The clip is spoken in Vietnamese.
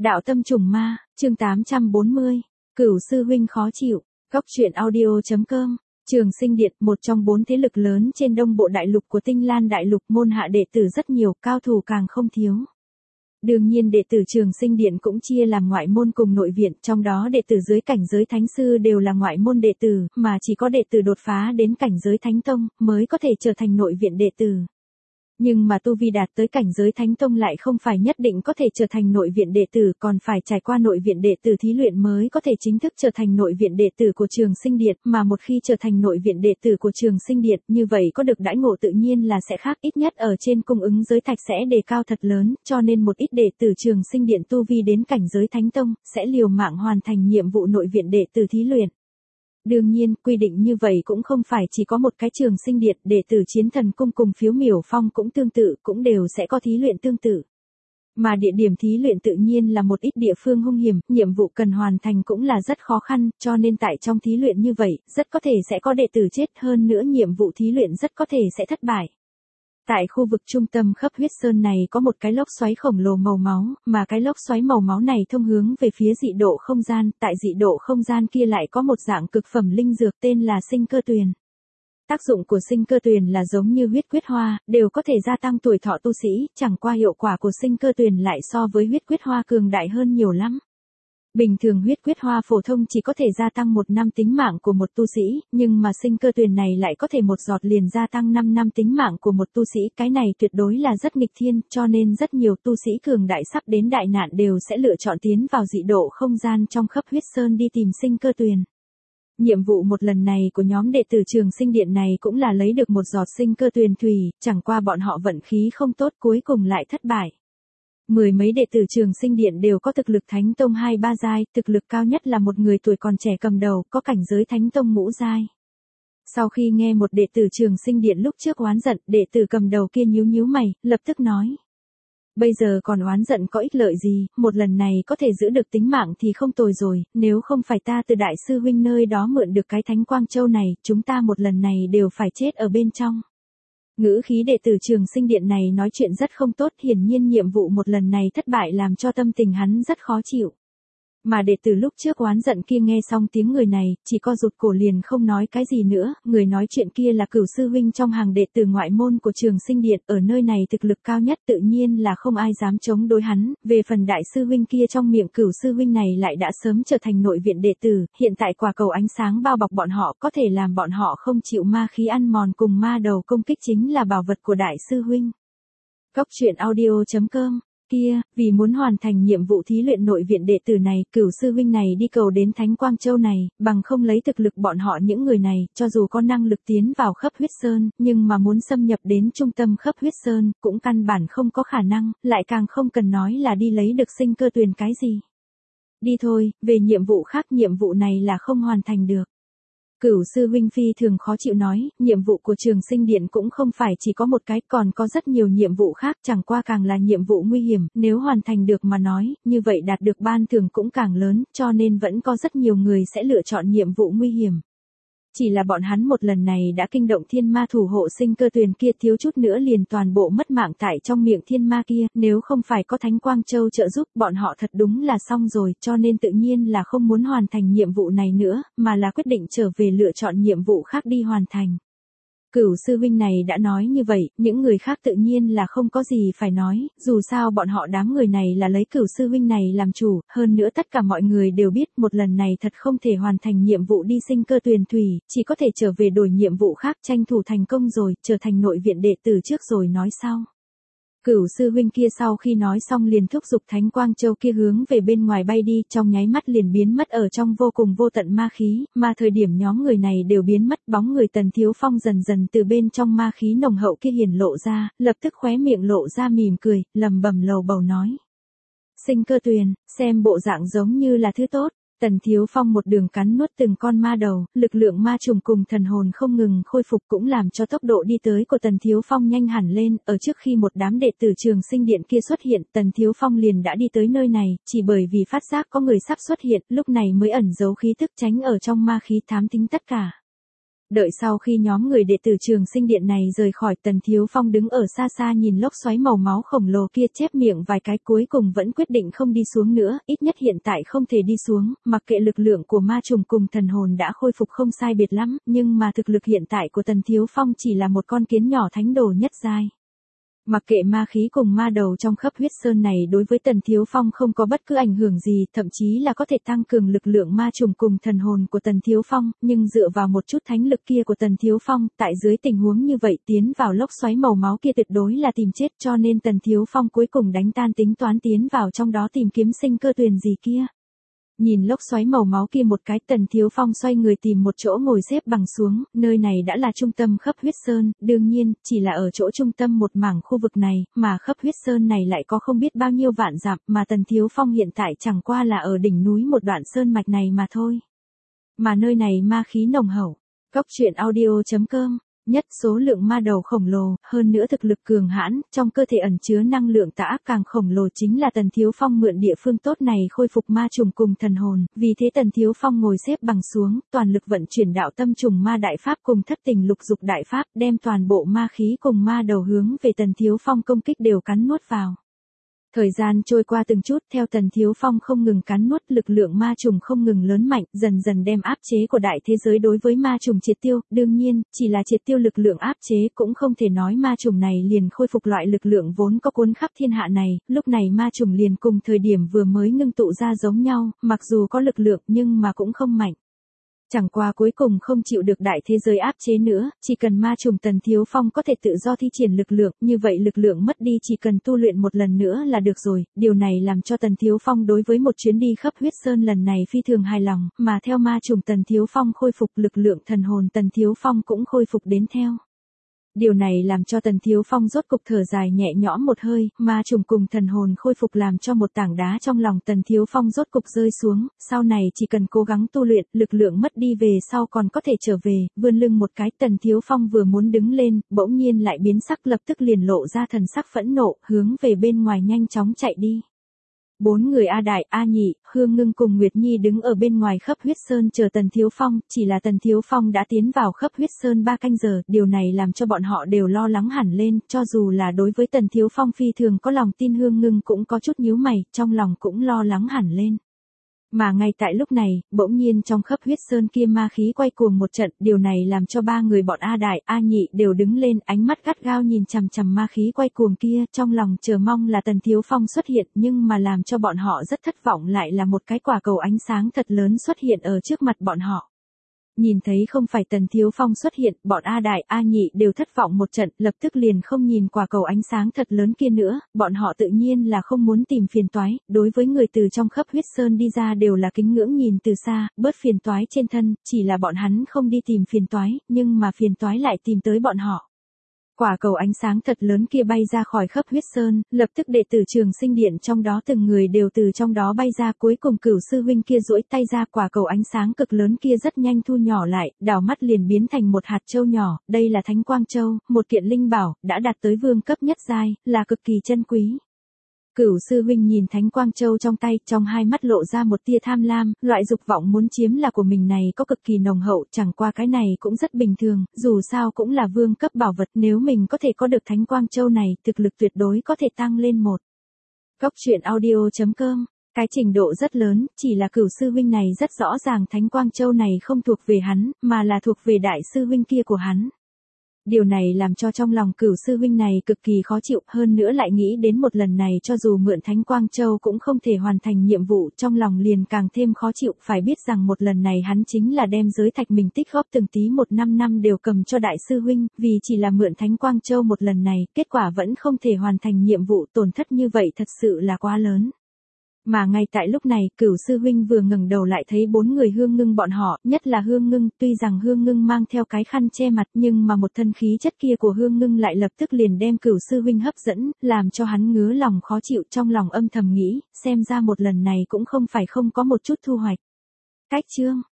Đạo tâm trùng ma, chương 840. Cửu sư huynh khó chịu. Góc truyện audio.com. Trường Sinh Điện, một trong 4 thế lực lớn trên đông bộ đại lục của Tinh Lan đại lục, môn hạ đệ tử rất nhiều, cao thủ càng không thiếu. Đương nhiên đệ tử Trường Sinh Điện cũng chia làm ngoại môn cùng nội viện, trong đó đệ tử dưới cảnh giới thánh sư đều là ngoại môn đệ tử, mà chỉ có đệ tử đột phá đến cảnh giới thánh tông mới có thể trở thành nội viện đệ tử. Nhưng mà tu vi đạt tới cảnh giới thánh tông lại không phải nhất định có thể trở thành nội viện đệ tử, còn phải trải qua nội viện đệ tử thí luyện mới có thể chính thức trở thành nội viện đệ tử của Trường Sinh Điện, mà một khi trở thành nội viện đệ tử của Trường Sinh Điện, như vậy có được đãi ngộ tự nhiên là sẽ khác, ít nhất ở trên cung ứng giới thạch sẽ đề cao thật lớn, cho nên một ít đệ tử Trường Sinh Điện tu vi đến cảnh giới thánh tông sẽ liều mạng hoàn thành nhiệm vụ nội viện đệ tử thí luyện. Đương nhiên, quy định như vậy cũng không phải chỉ có một cái Trường Sinh Điện, đệ tử Chiến Thần Cung cùng Phiếu Miểu Phong cũng tương tự, cũng đều sẽ có thí luyện tương tự. Mà địa điểm thí luyện tự nhiên là một ít địa phương hung hiểm, nhiệm vụ cần hoàn thành cũng là rất khó khăn, cho nên tại trong thí luyện như vậy, rất có thể sẽ có đệ tử chết, hơn nữa nhiệm vụ thí luyện rất có thể sẽ thất bại. Tại khu vực trung tâm khắp huyết sơn này có một cái lốc xoáy khổng lồ màu máu, mà cái lốc xoáy màu máu này thông hướng về phía dị độ không gian, tại dị độ không gian kia lại có một dạng cực phẩm linh dược tên là sinh cơ tuyền. Tác dụng của sinh cơ tuyền là giống như huyết quyết hoa, đều có thể gia tăng tuổi thọ tu sĩ, chẳng qua hiệu quả của sinh cơ tuyền lại so với huyết quyết hoa cường đại hơn nhiều lắm. Bình thường huyết quyết hoa phổ thông chỉ có thể gia tăng 1 năm tính mạng của một tu sĩ, nhưng mà sinh cơ tuyền này lại có thể một giọt liền gia tăng 5 năm tính mạng của một tu sĩ, cái này tuyệt đối là rất nghịch thiên, cho nên rất nhiều tu sĩ cường đại sắp đến đại nạn đều sẽ lựa chọn tiến vào dị độ không gian trong khắp huyết sơn đi tìm sinh cơ tuyền. Nhiệm vụ một lần này của nhóm đệ tử Trường Sinh Điện này cũng là lấy được một giọt sinh cơ tuyền thủy, chẳng qua bọn họ vận khí không tốt cuối cùng lại thất bại. Mười mấy đệ tử Trường Sinh Điện đều có thực lực Thánh Tông 2-3 giai, thực lực cao nhất là một người tuổi còn trẻ cầm đầu, có cảnh giới Thánh Tông ngũ giai. Sau khi nghe một đệ tử Trường Sinh Điện lúc trước oán giận, đệ tử cầm đầu kia nhíu nhíu mày, lập tức nói. Bây giờ còn oán giận có ích lợi gì, một lần này có thể giữ được tính mạng thì không tồi rồi, nếu không phải ta từ đại sư huynh nơi đó mượn được cái Thánh Quang Châu này, chúng ta một lần này đều phải chết ở bên trong. Ngữ khí đệ tử Trường Sinh Điện này nói chuyện rất không tốt, hiển nhiên nhiệm vụ một lần này thất bại làm cho tâm tình hắn rất khó chịu. Mà đệ tử lúc trước oán giận kia nghe xong tiếng người này, chỉ co rụt cổ liền không nói cái gì nữa, người nói chuyện kia là Cửu sư huynh trong hàng đệ tử ngoại môn của Trường Sinh Điện, ở nơi này thực lực cao nhất tự nhiên là không ai dám chống đối hắn, về phần đại sư huynh kia trong miệng Cửu sư huynh này lại đã sớm trở thành nội viện đệ tử, hiện tại quả cầu ánh sáng bao bọc bọn họ có thể làm bọn họ không chịu ma khí ăn mòn cùng ma đầu công kích chính là bảo vật của đại sư huynh. Góc truyện audio.com. Kia, vì muốn hoàn thành nhiệm vụ thí luyện nội viện đệ tử này, Cửu sư huynh này đi cầu đến Thánh Quang Châu này, bằng không lấy thực lực bọn họ những người này, cho dù có năng lực tiến vào khắp huyết sơn, nhưng mà muốn xâm nhập đến trung tâm khắp huyết sơn, cũng căn bản không có khả năng, lại càng không cần nói là đi lấy được sinh cơ tuyền cái gì. Đi thôi, về nhiệm vụ khác, nhiệm vụ này là không hoàn thành được. Cửu sư huynh phi thường khó chịu nói, nhiệm vụ của Trường Sinh Điện cũng không phải chỉ có một cái, còn có rất nhiều nhiệm vụ khác, chẳng qua càng là nhiệm vụ nguy hiểm, nếu hoàn thành được mà nói, như vậy đạt được ban thưởng cũng càng lớn, cho nên vẫn có rất nhiều người sẽ lựa chọn nhiệm vụ nguy hiểm. Chỉ là bọn hắn một lần này đã kinh động thiên ma thủ hộ sinh cơ tuyền kia, thiếu chút nữa liền toàn bộ mất mạng tại trong miệng thiên ma kia, nếu không phải có Thánh Quang Châu trợ giúp bọn họ thật đúng là xong rồi, cho nên tự nhiên là không muốn hoàn thành nhiệm vụ này nữa, mà là quyết định trở về lựa chọn nhiệm vụ khác đi hoàn thành. Cửu sư huynh này đã nói như vậy, những người khác tự nhiên là không có gì phải nói, dù sao bọn họ đám người này là lấy Cửu sư huynh này làm chủ, hơn nữa tất cả mọi người đều biết một lần này thật không thể hoàn thành nhiệm vụ đi sinh cơ tuyền thủy, chỉ có thể trở về đổi nhiệm vụ khác, tranh thủ thành công rồi, trở thành nội viện đệ tử trước rồi nói sau. Cửu sư huynh kia sau khi nói xong liền thúc giục Thánh Quang Châu kia hướng về bên ngoài bay đi, trong nháy mắt liền biến mất ở trong vô cùng vô tận ma khí, mà thời điểm nhóm người này đều biến mất, bóng người Tần Thiếu Phong dần dần từ bên trong ma khí nồng hậu kia hiển lộ ra, lập tức khóe miệng lộ ra mỉm cười, lẩm bẩm lầu bầu nói. Sinh cơ tuyền, xem bộ dạng giống như là thứ tốt. Tần Thiếu Phong một đường cắn nuốt từng con ma đầu, lực lượng ma trùng cùng thần hồn không ngừng khôi phục cũng làm cho tốc độ đi tới của Tần Thiếu Phong nhanh hẳn lên, ở trước khi một đám đệ tử Trường Sinh Điện kia xuất hiện, Tần Thiếu Phong liền đã đi tới nơi này, chỉ bởi vì phát giác có người sắp xuất hiện, lúc này mới ẩn giấu khí tức tránh ở trong ma khí thám tính tất cả. Đợi sau khi nhóm người đệ tử Trường Sinh Điện này rời khỏi, Tần Thiếu Phong đứng ở xa xa nhìn lốc xoáy màu máu khổng lồ kia, chép miệng vài cái, cuối cùng vẫn quyết định không đi xuống nữa, ít nhất hiện tại không thể đi xuống, mặc kệ lực lượng của ma trùng cùng thần hồn đã khôi phục không sai biệt lắm, nhưng mà thực lực hiện tại của Tần Thiếu Phong chỉ là một con kiến nhỏ thánh đồ nhất giai. Mặc kệ ma khí cùng ma đầu trong khắp huyết sơn này đối với Tần Thiếu Phong không có bất cứ ảnh hưởng gì, thậm chí là có thể tăng cường lực lượng ma trùng cùng thần hồn của Tần Thiếu Phong, nhưng dựa vào một chút thánh lực kia của Tần Thiếu Phong, tại dưới tình huống như vậy tiến vào lốc xoáy màu máu kia tuyệt đối là tìm chết, cho nên Tần Thiếu Phong cuối cùng đánh tan tính toán tiến vào trong đó tìm kiếm sinh cơ tuyền gì kia. Nhìn lốc xoáy màu máu kia một cái, Tần Thiếu Phong xoay người tìm một chỗ ngồi xếp bằng xuống, nơi này đã là trung tâm khắp huyết sơn, đương nhiên, chỉ là ở chỗ trung tâm một mảng khu vực này, mà khắp huyết sơn này lại có không biết bao nhiêu vạn dặm, mà Tần Thiếu Phong hiện tại chẳng qua là ở đỉnh núi một đoạn sơn mạch này mà thôi. Mà nơi này ma khí nồng hậu. Góc truyện audio.com Nhất số lượng ma đầu khổng lồ, hơn nữa thực lực cường hãn, trong cơ thể ẩn chứa năng lượng tà ác càng khổng lồ, chính là Tần Thiếu Phong mượn địa phương tốt này khôi phục ma trùng cùng thần hồn, vì thế Tần Thiếu Phong ngồi xếp bằng xuống, toàn lực vận chuyển đạo tâm trùng ma đại pháp cùng thất tình lục dục đại pháp, đem toàn bộ ma khí cùng ma đầu hướng về Tần Thiếu Phong công kích đều cắn nuốt vào. Thời gian trôi qua từng chút, theo Tần Thiếu Phong không ngừng cắn nuốt, lực lượng ma trùng không ngừng lớn mạnh, dần dần đem áp chế của đại thế giới đối với ma trùng triệt tiêu, đương nhiên, chỉ là triệt tiêu lực lượng áp chế cũng không thể nói ma trùng này liền khôi phục loại lực lượng vốn có cuốn khắp thiên hạ này, lúc này ma trùng liền cùng thời điểm vừa mới ngưng tụ ra giống nhau, mặc dù có lực lượng nhưng mà cũng không mạnh. Chẳng qua cuối cùng không chịu được đại thế giới áp chế nữa, chỉ cần ma trùng Tần Thiếu Phong có thể tự do thi triển lực lượng, như vậy lực lượng mất đi chỉ cần tu luyện một lần nữa là được rồi, điều này làm cho Tần Thiếu Phong đối với một chuyến đi khắp huyết sơn lần này phi thường hài lòng, mà theo ma trùng Tần Thiếu Phong khôi phục, lực lượng thần hồn Tần Thiếu Phong cũng khôi phục đến theo. Điều này làm cho Tần Thiếu Phong rốt cục thở dài nhẹ nhõm một hơi, ma trùng cùng thần hồn khôi phục làm cho một tảng đá trong lòng Tần Thiếu Phong rốt cục rơi xuống, sau này chỉ cần cố gắng tu luyện, lực lượng mất đi về sau còn có thể trở về, vươn lưng một cái, Tần Thiếu Phong vừa muốn đứng lên, bỗng nhiên lại biến sắc, lập tức liền lộ ra thần sắc phẫn nộ, hướng về bên ngoài nhanh chóng chạy đi. 4 người A Đại, A Nhị, Hương Ngưng cùng Nguyệt Nhi đứng ở bên ngoài khắp huyết sơn chờ Tần Thiếu Phong, chỉ là Tần Thiếu Phong đã tiến vào khắp huyết sơn 3 canh giờ, điều này làm cho bọn họ đều lo lắng hẳn lên, cho dù là đối với Tần Thiếu Phong phi thường có lòng tin, Hương Ngưng cũng có chút nhíu mày, trong lòng cũng lo lắng hẳn lên. Mà ngay tại lúc này, bỗng nhiên trong khắp huyết sơn kia ma khí quay cuồng một trận, điều này làm cho 3 người bọn A Đại, A Nhị đều đứng lên, ánh mắt gắt gao nhìn chằm chằm ma khí quay cuồng kia, trong lòng chờ mong là Tần Thiếu Phong xuất hiện, nhưng mà làm cho bọn họ rất thất vọng lại là một cái quả cầu ánh sáng thật lớn xuất hiện ở trước mặt bọn họ. Nhìn thấy không phải Tần Thiếu Phong xuất hiện, bọn A Đại, A Nhị đều thất vọng một trận, lập tức liền không nhìn quả cầu ánh sáng thật lớn kia nữa, bọn họ tự nhiên là không muốn tìm phiền toái, đối với người từ trong khắp huyết sơn đi ra đều là kính ngưỡng nhìn từ xa, bớt phiền toái trên thân, chỉ là bọn hắn không đi tìm phiền toái, nhưng mà phiền toái lại tìm tới bọn họ. Quả cầu ánh sáng thật lớn kia bay ra khỏi khắp huyết sơn, lập tức đệ tử Trường Sinh Điện trong đó từng người đều từ trong đó bay ra, cuối cùng Cửu sư huynh kia duỗi tay ra, quả cầu ánh sáng cực lớn kia rất nhanh thu nhỏ lại, đảo mắt liền biến thành một hạt châu nhỏ, đây là Thánh Quang Châu, một kiện linh bảo, đã đạt tới vương cấp nhất giai, là cực kỳ chân quý. Cửu sư huynh nhìn Thánh Quang Châu trong tay, trong hai mắt lộ ra một tia tham lam, loại dục vọng muốn chiếm là của mình này có cực kỳ nồng hậu, chẳng qua cái này cũng rất bình thường, dù sao cũng là vương cấp bảo vật, nếu mình có thể có được Thánh Quang Châu này, thực lực tuyệt đối có thể tăng lên một. Góc truyện audio.com Cái trình độ rất lớn, chỉ là Cửu sư huynh này rất rõ ràng Thánh Quang Châu này không thuộc về hắn, mà là thuộc về đại sư huynh kia của hắn. Điều này làm cho trong lòng Cửu sư huynh này cực kỳ khó chịu, hơn nữa lại nghĩ đến một lần này cho dù mượn Thánh Quang Châu cũng không thể hoàn thành nhiệm vụ, trong lòng liền càng thêm khó chịu, phải biết rằng một lần này hắn chính là đem giới thạch mình tích góp từng tí một 5 năm đều cầm cho đại sư huynh, vì chỉ là mượn Thánh Quang Châu một lần này, kết quả vẫn không thể hoàn thành nhiệm vụ, tổn thất như vậy thật sự là quá lớn. Mà ngay tại lúc này, Cửu sư huynh vừa ngẩng đầu lại thấy 4 người Hương Ngưng bọn họ, nhất là Hương Ngưng, tuy rằng Hương Ngưng mang theo cái khăn che mặt, nhưng mà một thân khí chất kia của Hương Ngưng lại lập tức liền đem Cửu sư huynh hấp dẫn, làm cho hắn ngứa lòng khó chịu, trong lòng âm thầm nghĩ, xem ra một lần này cũng không phải không có một chút thu hoạch. Cách chương